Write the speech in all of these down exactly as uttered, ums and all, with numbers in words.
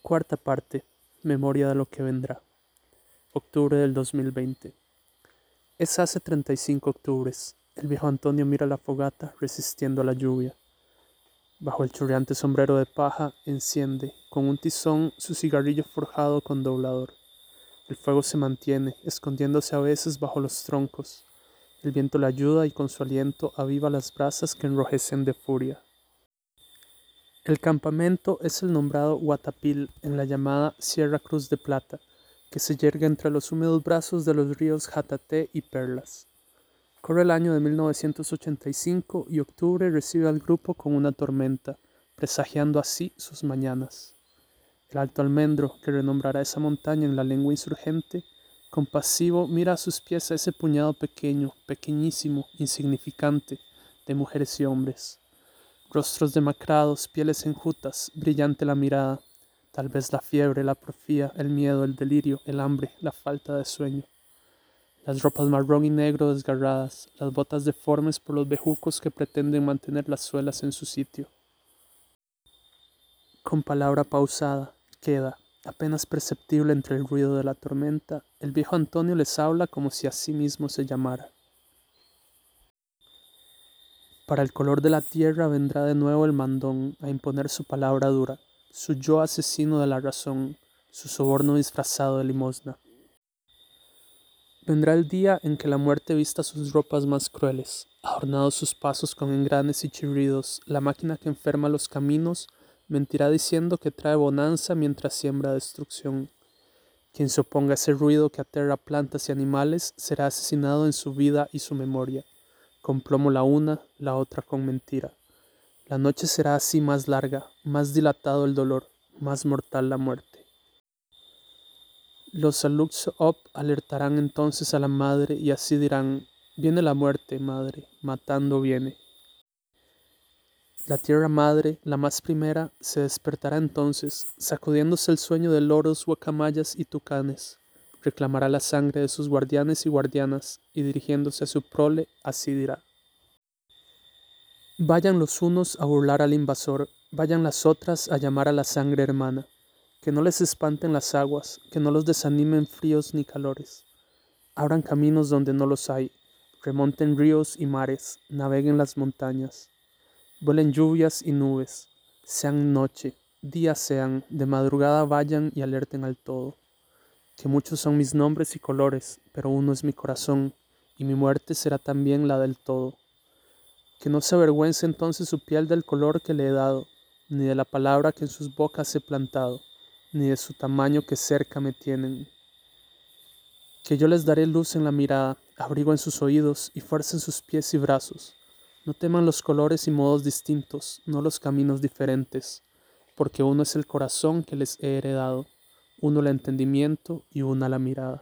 Cuarta parte. Memoria de lo que vendrá. Octubre del dos mil veinte. Es hace treinta y cinco octubres. El viejo Antonio mira la fogata resistiendo a la lluvia. Bajo el chorreante sombrero de paja enciende, con un tizón, su cigarrillo forjado con doblador. El fuego se mantiene, escondiéndose a veces bajo los troncos. El viento le ayuda y con su aliento aviva las brasas que enrojecen de furia. El campamento es el nombrado Guatapil en la llamada Sierra Cruz de Plata, que se yergue entre los húmedos brazos de los ríos Jataté y Perlas. Corre el año de mil novecientos ochenta y cinco y octubre recibe al grupo con una tormenta, presagiando así sus mañanas. El Alto Almendro, que renombrará esa montaña en la lengua insurgente, compasivo mira a sus pies a ese puñado pequeño, pequeñísimo, insignificante, de mujeres y hombres. Rostros demacrados, pieles enjutas, brillante la mirada, tal vez la fiebre, la porfía, el miedo, el delirio, el hambre, la falta de sueño. Las ropas marrón y negro desgarradas, las botas deformes por los bejucos que pretenden mantener las suelas en su sitio. Con palabra pausada, queda, apenas perceptible entre el ruido de la tormenta, el viejo Antonio les habla como si a sí mismo se llamara. Para el color de la tierra vendrá de nuevo el mandón a imponer su palabra dura, su yo asesino de la razón, su soborno disfrazado de limosna. Vendrá el día en que la muerte vista sus ropas más crueles, adornados sus pasos con engranes y chirridos, la máquina que enferma los caminos mentirá diciendo que trae bonanza mientras siembra destrucción. Quien se oponga a ese ruido que aterra plantas y animales será asesinado en su vida y su memoria, con plomo la una, la otra con mentira. La noche será así más larga, más dilatado el dolor, más mortal la muerte. Los Aluk-Op alertarán entonces a la madre y así dirán: viene la muerte, madre, matando viene. La tierra madre, la más primera, se despertará entonces, sacudiéndose el sueño de loros, guacamayas y tucanes. Reclamará la sangre de sus guardianes y guardianas, y dirigiéndose a su prole, así dirá: vayan los unos a burlar al invasor, vayan las otras a llamar a la sangre hermana. Que no les espanten las aguas, que no los desanimen fríos ni calores. Abran caminos donde no los hay, remonten ríos y mares, naveguen las montañas. Vuelen lluvias y nubes, sean noche, día sean, de madrugada vayan y alerten al todo. Que muchos son mis nombres y colores, pero uno es mi corazón, y mi muerte será también la del todo. Que no se avergüence entonces su piel del color que le he dado, ni de la palabra que en sus bocas he plantado, ni de su tamaño que cerca me tienen. Que yo les daré luz en la mirada, abrigo en sus oídos y fuerza en sus pies y brazos. No teman los colores y modos distintos, no los caminos diferentes, porque uno es el corazón que les he heredado, uno el entendimiento y una la mirada.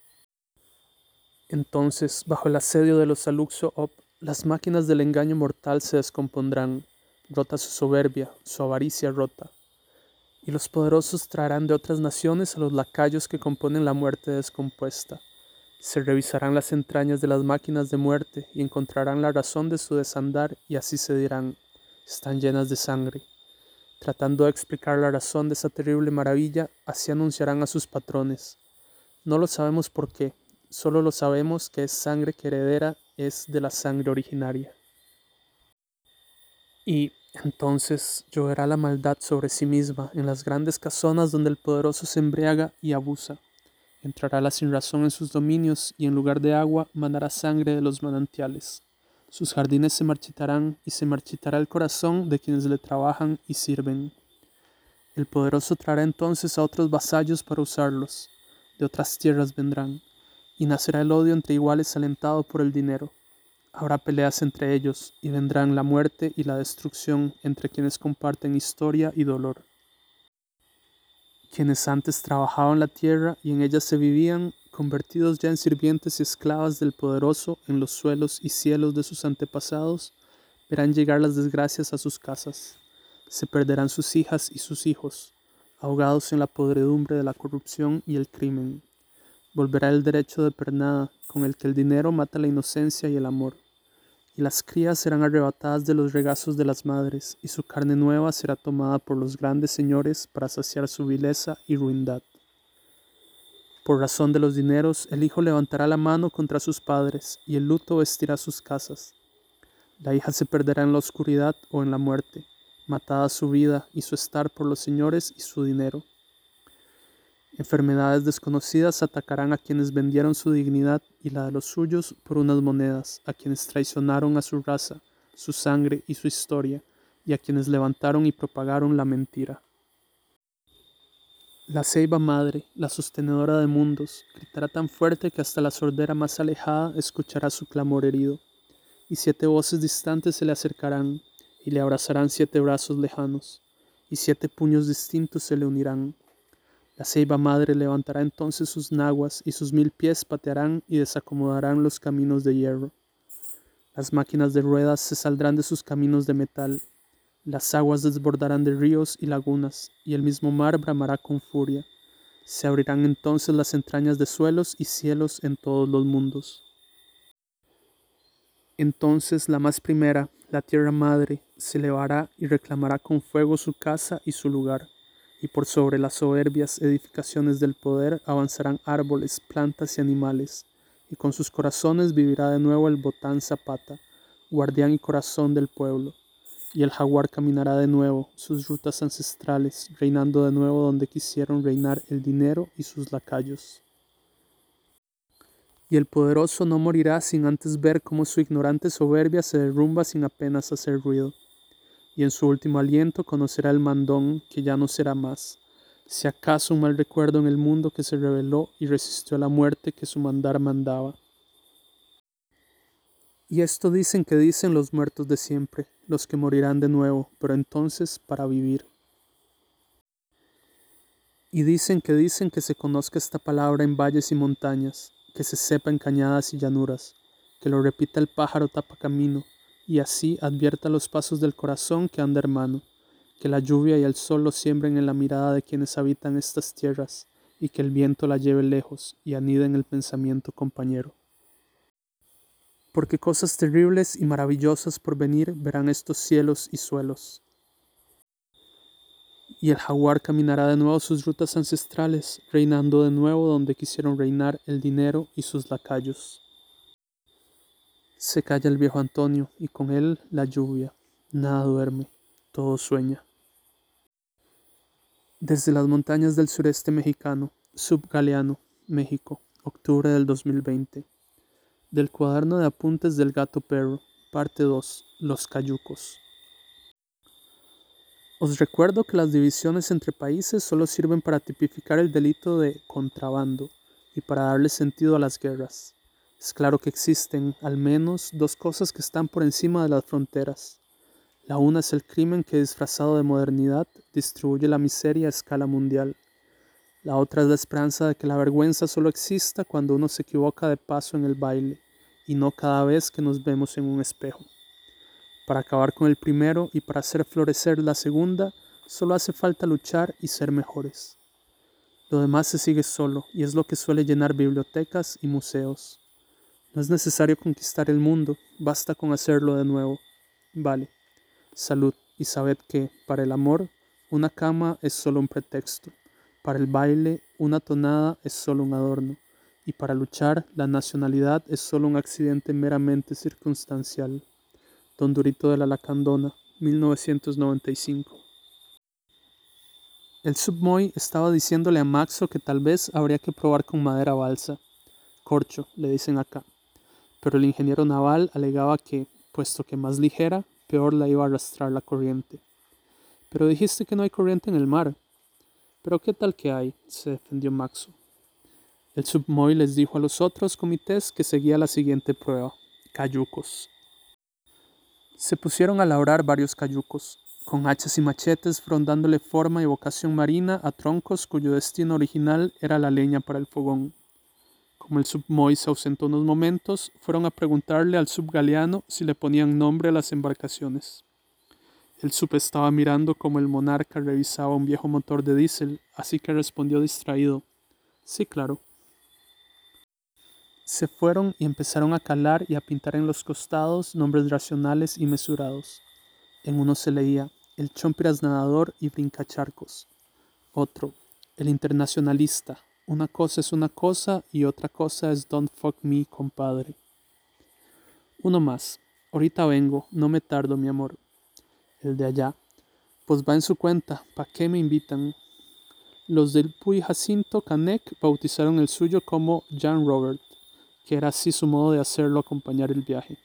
Entonces, bajo el asedio de los Aluk-Op, las máquinas del engaño mortal se descompondrán, rota su soberbia, su avaricia rota, y los poderosos traerán de otras naciones a los lacayos que componen la muerte descompuesta. Se revisarán las entrañas de las máquinas de muerte y encontrarán la razón de su desandar y así se dirán: están llenas de sangre. Tratando de explicar la razón de esa terrible maravilla, así anunciarán a sus patrones: no lo sabemos por qué, solo lo sabemos que es sangre que heredera es de la sangre originaria. Y entonces lloverá la maldad sobre sí misma en las grandes casonas donde el poderoso se embriaga y abusa. Entrará la sinrazón en sus dominios y en lugar de agua mandará sangre de los manantiales. Sus jardines se marchitarán y se marchitará el corazón de quienes le trabajan y sirven. El poderoso traerá entonces a otros vasallos para usarlos. De otras tierras vendrán, y nacerá el odio entre iguales alentado por el dinero. Habrá peleas entre ellos, y vendrán la muerte y la destrucción entre quienes comparten historia y dolor. Quienes antes trabajaban la tierra y en ella se vivían, convertidos ya en sirvientes y esclavas del poderoso en los suelos y cielos de sus antepasados, verán llegar las desgracias a sus casas. Se perderán sus hijas y sus hijos, ahogados en la podredumbre de la corrupción y el crimen. Volverá el derecho de pernada, con el que el dinero mata la inocencia y el amor. y las crías serán arrebatadas de los regazos de las madres, y su carne nueva será tomada por los grandes señores para saciar su vileza y ruindad. Por razón de los dineros, el hijo levantará la mano contra sus padres, y el luto vestirá sus casas. La hija se perderá en la oscuridad o en la muerte, matada su vida y su estar por los señores y su dinero. Enfermedades desconocidas atacarán a quienes vendieron su dignidad y la de los suyos por unas monedas, a quienes traicionaron a su raza, su sangre y su historia, y a quienes levantaron y propagaron la mentira. La ceiba madre, la sostenedora de mundos, gritará tan fuerte que hasta la sordera más alejada escuchará su clamor herido, y siete voces distantes se le acercarán, y le abrazarán siete brazos lejanos, y siete puños distintos se le unirán. La ceiba madre levantará entonces sus naguas, y sus mil pies patearán y desacomodarán los caminos de hierro. Las máquinas de ruedas se saldrán de sus caminos de metal, las aguas desbordarán de ríos y lagunas, y el mismo mar bramará con furia. Se abrirán entonces las entrañas de suelos y cielos en todos los mundos. Entonces la más primera, la tierra madre, se elevará y reclamará con fuego su casa y su lugar, y por sobre las soberbias edificaciones del poder avanzarán árboles, plantas y animales, y con sus corazones vivirá de nuevo el botán zapata, guardián y corazón del pueblo, y el jaguar caminará de nuevo sus rutas ancestrales, reinando de nuevo donde quisieron reinar el dinero y sus lacayos. Y el poderoso no morirá sin antes ver cómo su ignorante soberbia se derrumba sin apenas hacer ruido. Y en su último aliento conocerá el mandón que ya no será más, si acaso un mal recuerdo en el mundo que se rebeló y resistió a la muerte que su mandar mandaba. Y esto dicen que dicen los muertos de siempre, los que morirán de nuevo, pero entonces para vivir. Y dicen que dicen que se conozca esta palabra en valles y montañas, que se sepa en cañadas y llanuras, que lo repita el pájaro tapa camino, y así advierta los pasos del corazón que anda hermano, que la lluvia y el sol lo siembren en la mirada de quienes habitan estas tierras, y que el viento la lleve lejos y anida en el pensamiento compañero. Porque cosas terribles y maravillosas por venir verán estos cielos y suelos. Y el jaguar caminará de nuevo sus rutas ancestrales, reinando de nuevo donde quisieron reinar el dinero y sus lacayos. Se calla el viejo Antonio, y con él la lluvia. Nada duerme, todo sueña. Desde las montañas del sureste mexicano, Subgaleano, México, octubre del dos mil veinte. Del cuaderno de apuntes del gato perro, parte dos, Los cayucos. Os recuerdo que las divisiones entre países solo sirven para tipificar el delito de contrabando y para darle sentido a las guerras. Es claro que existen, al menos, dos cosas que están por encima de las fronteras. La una es el crimen que, disfrazado de modernidad, distribuye la miseria a escala mundial. La otra es la esperanza de que la vergüenza solo exista cuando uno se equivoca de paso en el baile, y no cada vez que nos vemos en un espejo. Para acabar con el primero y para hacer florecer la segunda, solo hace falta luchar y ser mejores. Lo demás se sigue solo, y es lo que suele llenar bibliotecas y museos. No es necesario conquistar el mundo, basta con hacerlo de nuevo. Vale. Salud, y sabed que, para el amor, una cama es solo un pretexto. Para el baile, una tonada es solo un adorno. Y para luchar, la nacionalidad es solo un accidente meramente circunstancial. Don Durito de la Lacandona, mil novecientos noventa y cinco. El submoy estaba diciéndole a Maxo que tal vez habría que probar con madera balsa. Corcho, le dicen acá. Pero el ingeniero naval alegaba que, puesto que más ligera, peor la iba a arrastrar la corriente. Pero dijiste que no hay corriente en el mar. Pero qué tal que hay, se defendió Maxo. El submoy les dijo a los otros comités que seguía la siguiente prueba: cayucos. Se pusieron a labrar varios cayucos, con hachas y machetes fueron dándole forma y vocación marina a troncos cuyo destino original era la leña para el fogón. Como el submoy se ausentó unos momentos, fueron a preguntarle al subgaleano si le ponían nombre a las embarcaciones. El sub estaba mirando como el monarca revisaba un viejo motor de diésel, así que respondió distraído: sí, claro. Se fueron y empezaron a calar y a pintar en los costados nombres racionales y mesurados. En uno se leía, el chompiras nadador y brincacharcos. Otro, el internacionalista. Una cosa es una cosa y otra cosa es don't fuck me, compadre. Uno más. Ahorita vengo, no me tardo, mi amor. El de allá. Pues va en su cuenta, ¿pa' qué me invitan? Los del Puy Jacinto Canek bautizaron el suyo como Jan Robert, que era así su modo de hacerlo acompañar el viaje.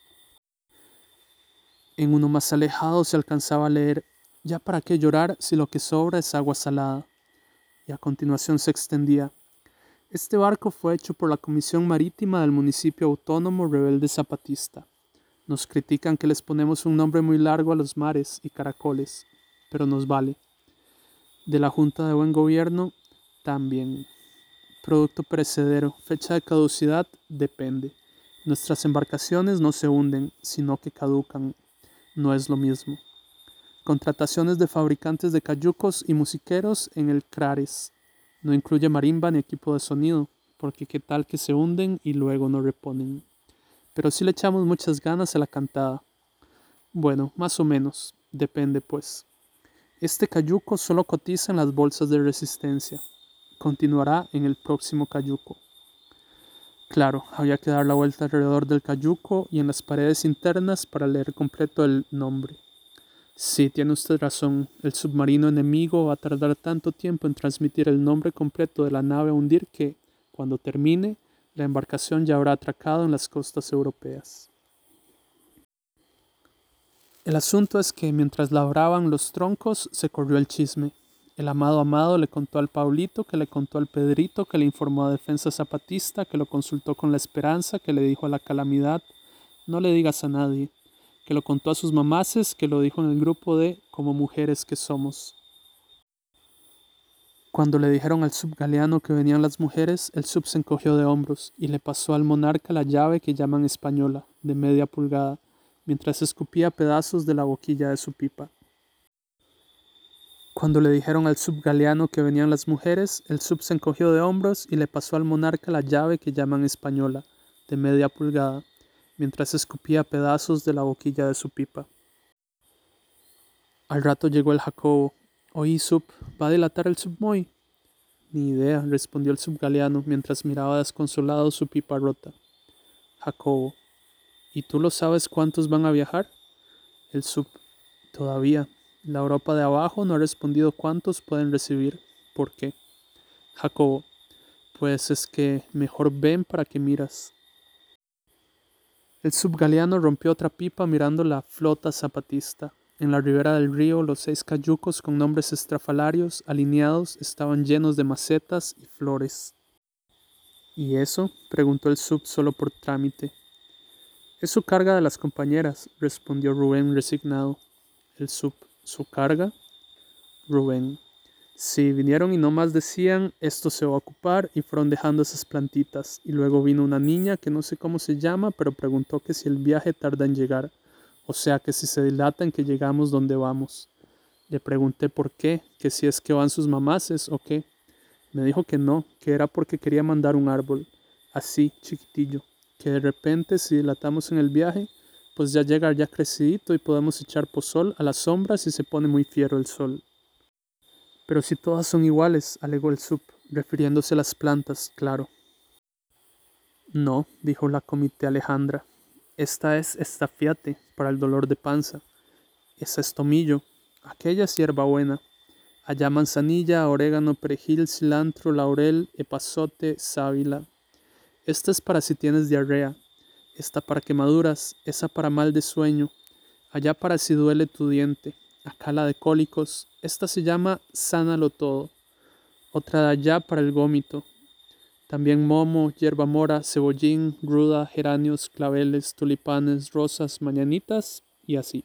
En uno más alejado se alcanzaba a leer, ya para qué llorar si lo que sobra es agua salada. Y a continuación se extendía, este barco fue hecho por la Comisión Marítima del Municipio Autónomo Rebelde Zapatista. Nos critican que les ponemos un nombre muy largo a los mares y caracoles, pero nos vale. De la Junta de Buen Gobierno, también. Producto perecedero, fecha de caducidad, depende. Nuestras embarcaciones no se hunden, sino que caducan. No es lo mismo. Contrataciones de fabricantes de cayucos y musiqueros en el Crares. No incluye marimba ni equipo de sonido, porque qué tal que se hunden y luego no reponen. Pero sí le echamos muchas ganas a la cantada. Bueno, más o menos, depende pues. Este cayuco solo cotiza en las bolsas de resistencia. Continuará en el próximo cayuco. Claro, había que dar la vuelta alrededor del cayuco y en las paredes internas para leer completo el nombre. Sí, tiene usted razón. El submarino enemigo va a tardar tanto tiempo en transmitir el nombre completo de la nave a hundir que, cuando termine, la embarcación ya habrá atracado en las costas europeas. El asunto es que mientras labraban los troncos se corrió el chisme. El amado Amado le contó al Paulito, que le contó al Pedrito, que le informó a Defensa Zapatista, que lo consultó con la Esperanza, que le dijo a la Calamidad, no le digas a nadie, que lo contó a sus mamaces, que lo dijo en el grupo de Como Mujeres que Somos. Cuando le dijeron al subgaleano que venían las mujeres, el sub se encogió de hombros y le pasó al monarca la llave que llaman española, de media pulgada, mientras escupía pedazos de la boquilla de su pipa. Cuando le dijeron al subgaleano que venían las mujeres, el sub se encogió de hombros y le pasó al monarca la llave que llaman española, de media pulgada, mientras escupía pedazos de la boquilla de su pipa. Al rato llegó el Jacobo. Oí, sub, ¿va a dilatar el submoy? Ni idea, respondió el subgaleano mientras miraba desconsolado su pipa rota. Jacobo. ¿Y tú lo sabes cuántos van a viajar? El sub. Todavía. La Europa de abajo no ha respondido cuántos pueden recibir. ¿Por qué? Jacobo. Pues es que mejor ven para que miras. El subgaleano rompió otra pipa mirando la flota zapatista. En la ribera del río, los seis cayucos con nombres estrafalarios alineados estaban llenos de macetas y flores. ¿Y eso? Preguntó el sub solo por trámite. Es su carga de las compañeras, respondió Rubén resignado. El sub. ¿Su carga? Rubén. Sí, vinieron y nomás decían, esto se va a ocupar, y fueron dejando esas plantitas. Y luego vino una niña que no sé cómo se llama, pero preguntó que si el viaje tarda en llegar. O sea, que si se dilata en que llegamos donde vamos. Le pregunté por qué, que si es que van sus mamaces o qué. Me dijo que no, que era porque quería mandar un árbol. Así, chiquitillo. Que de repente, si dilatamos en el viaje, pues ya llega ya crecidito y podemos echar pozol a las sombras y se pone muy fiero el sol. Pero si todas son iguales, alegó el sub, refiriéndose a las plantas, claro. No, dijo la comité Alejandra. Esta es estafiate, para el dolor de panza. Esa es tomillo, aquella es hierbabuena. Allá manzanilla, orégano, perejil, cilantro, laurel, epazote, sábila. Esta es para si tienes diarrea. Esta para quemaduras, esa para mal de sueño. Allá para si duele tu diente. Acá la de cólicos. Esta se llama sánalo todo. Otra de allá para el gómito. También momo, hierba mora, cebollín, ruda, geranios, claveles, tulipanes, rosas, mañanitas y así.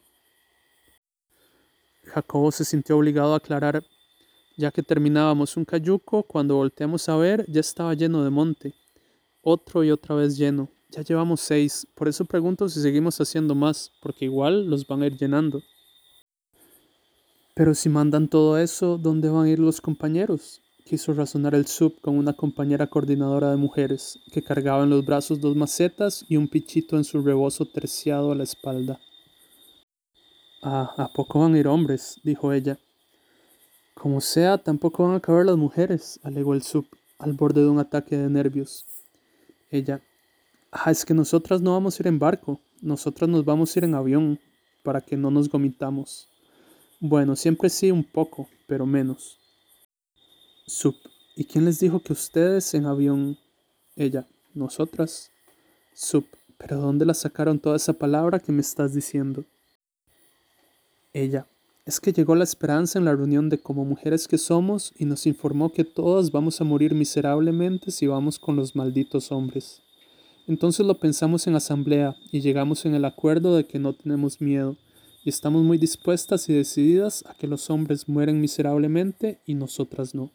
Jacobo se sintió obligado a aclarar, ya que terminábamos un cayuco, cuando volteamos a ver ya estaba lleno de monte. Otro y otra vez lleno. Ya llevamos seis, por eso pregunto si seguimos haciendo más, porque igual los van a ir llenando. Pero si mandan todo eso, ¿dónde van a ir los compañeros? quiso razonar el sub con una compañera coordinadora de mujeres, que cargaba en los brazos dos macetas y un pichito en su rebozo terciado a la espalda. Ah, ¿a poco van a ir hombres?, dijo ella. Como sea, tampoco van a caber las mujeres, alegó el sub, al borde de un ataque de nervios. Ella, ah, es que nosotras no vamos a ir en barco, nosotras nos vamos a ir en avión, para que no nos gomitamos. Bueno, siempre sí un poco, pero menos. Sub, ¿y quién les dijo que ustedes en avión? Ella, nosotras. Sub, ¿pero dónde la sacaron toda esa palabra que me estás diciendo? Ella, es que llegó la esperanza en la reunión de como mujeres que somos y nos informó que todas vamos a morir miserablemente si vamos con los malditos hombres. Entonces lo pensamos en asamblea y llegamos en el acuerdo de que no tenemos miedo y estamos muy dispuestas y decididas a que los hombres mueren miserablemente y nosotras no.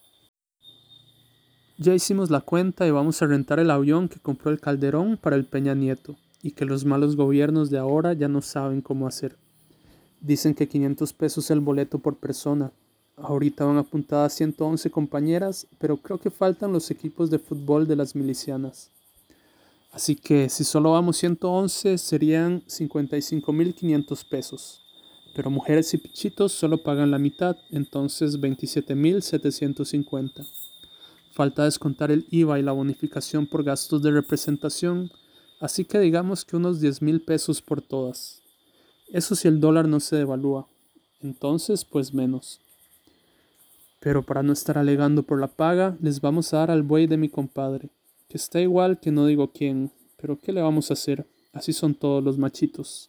Ya hicimos la cuenta y vamos a rentar el avión que compró el Calderón para el Peña Nieto y que los malos gobiernos de ahora ya no saben cómo hacer. Dicen que quinientos pesos el boleto por persona. Ahorita van apuntadas ciento once compañeras, pero creo que faltan los equipos de fútbol de las milicianas. Así que si solo vamos ciento once serían cincuenta y cinco mil quinientos pesos. Pero mujeres y pichitos solo pagan la mitad, entonces veintisiete mil setecientos cincuenta. Falta descontar el I V A y la bonificación por gastos de representación, así que digamos que unos diez mil pesos por todas. Eso si el dólar no se devalúa, entonces pues menos. Pero para no estar alegando por la paga, les vamos a dar al buey de mi compadre, que está igual que no digo quién, pero ¿qué le vamos a hacer? Así son todos los machitos.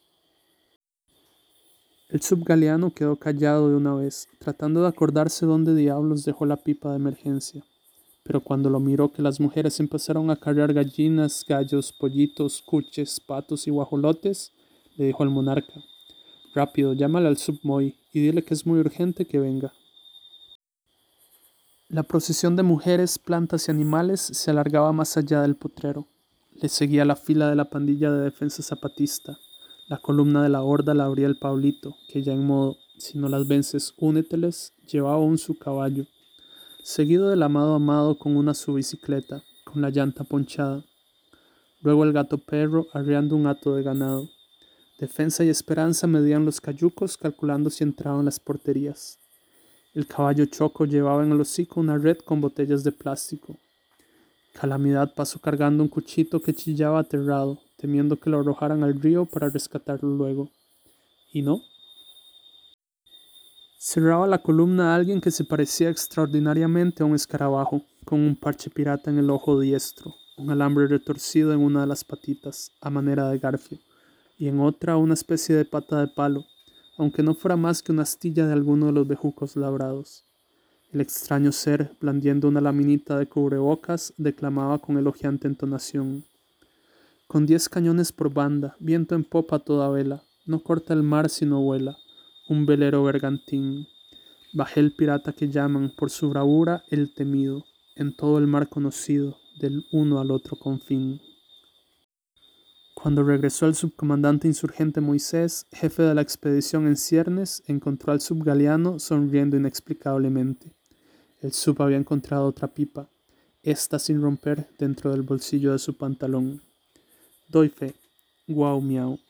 El subgaleano quedó callado de una vez, tratando de acordarse dónde diablos dejó la pipa de emergencia. Pero cuando lo miró que las mujeres empezaron a cargar gallinas, gallos, pollitos, cuches, patos y guajolotes, le dijo al monarca, rápido, llámale al submoy y dile que es muy urgente que venga. La procesión de mujeres, plantas y animales se alargaba más allá del potrero. Le seguía la fila de la pandilla de defensa zapatista. La columna de la horda la abría el Pablito, que ya en modo, si no las vences, úneteles, llevaba aún su caballo, seguido del amado amado con una su bicicleta, con la llanta ponchada. Luego el gato perro arreando un hato de ganado. Defensa y esperanza medían los cayucos calculando si entraban las porterías. El caballo choco llevaba en el hocico una red con botellas de plástico. Calamidad pasó cargando un cuchito que chillaba aterrado, temiendo que lo arrojaran al río para rescatarlo luego. ¿Y no? Cerraba la columna a alguien que se parecía extraordinariamente a un escarabajo, con un parche pirata en el ojo diestro, un alambre retorcido en una de las patitas, a manera de garfio, y en otra una especie de pata de palo, aunque no fuera más que una astilla de alguno de los bejucos labrados. El extraño ser, blandiendo una laminita de cubrebocas, declamaba con elogiante entonación. Con diez cañones por banda, viento en popa a toda vela, no corta el mar sino vuela, un velero bergantín. Bajé el pirata que llaman, por su bravura, el temido, en todo el mar conocido, del uno al otro confín. Cuando regresó el subcomandante insurgente Moisés, jefe de la expedición en ciernes, encontró al subgaleano sonriendo inexplicablemente. El sub había encontrado otra pipa, esta sin romper, dentro del bolsillo de su pantalón. Doy fe. Guau miau.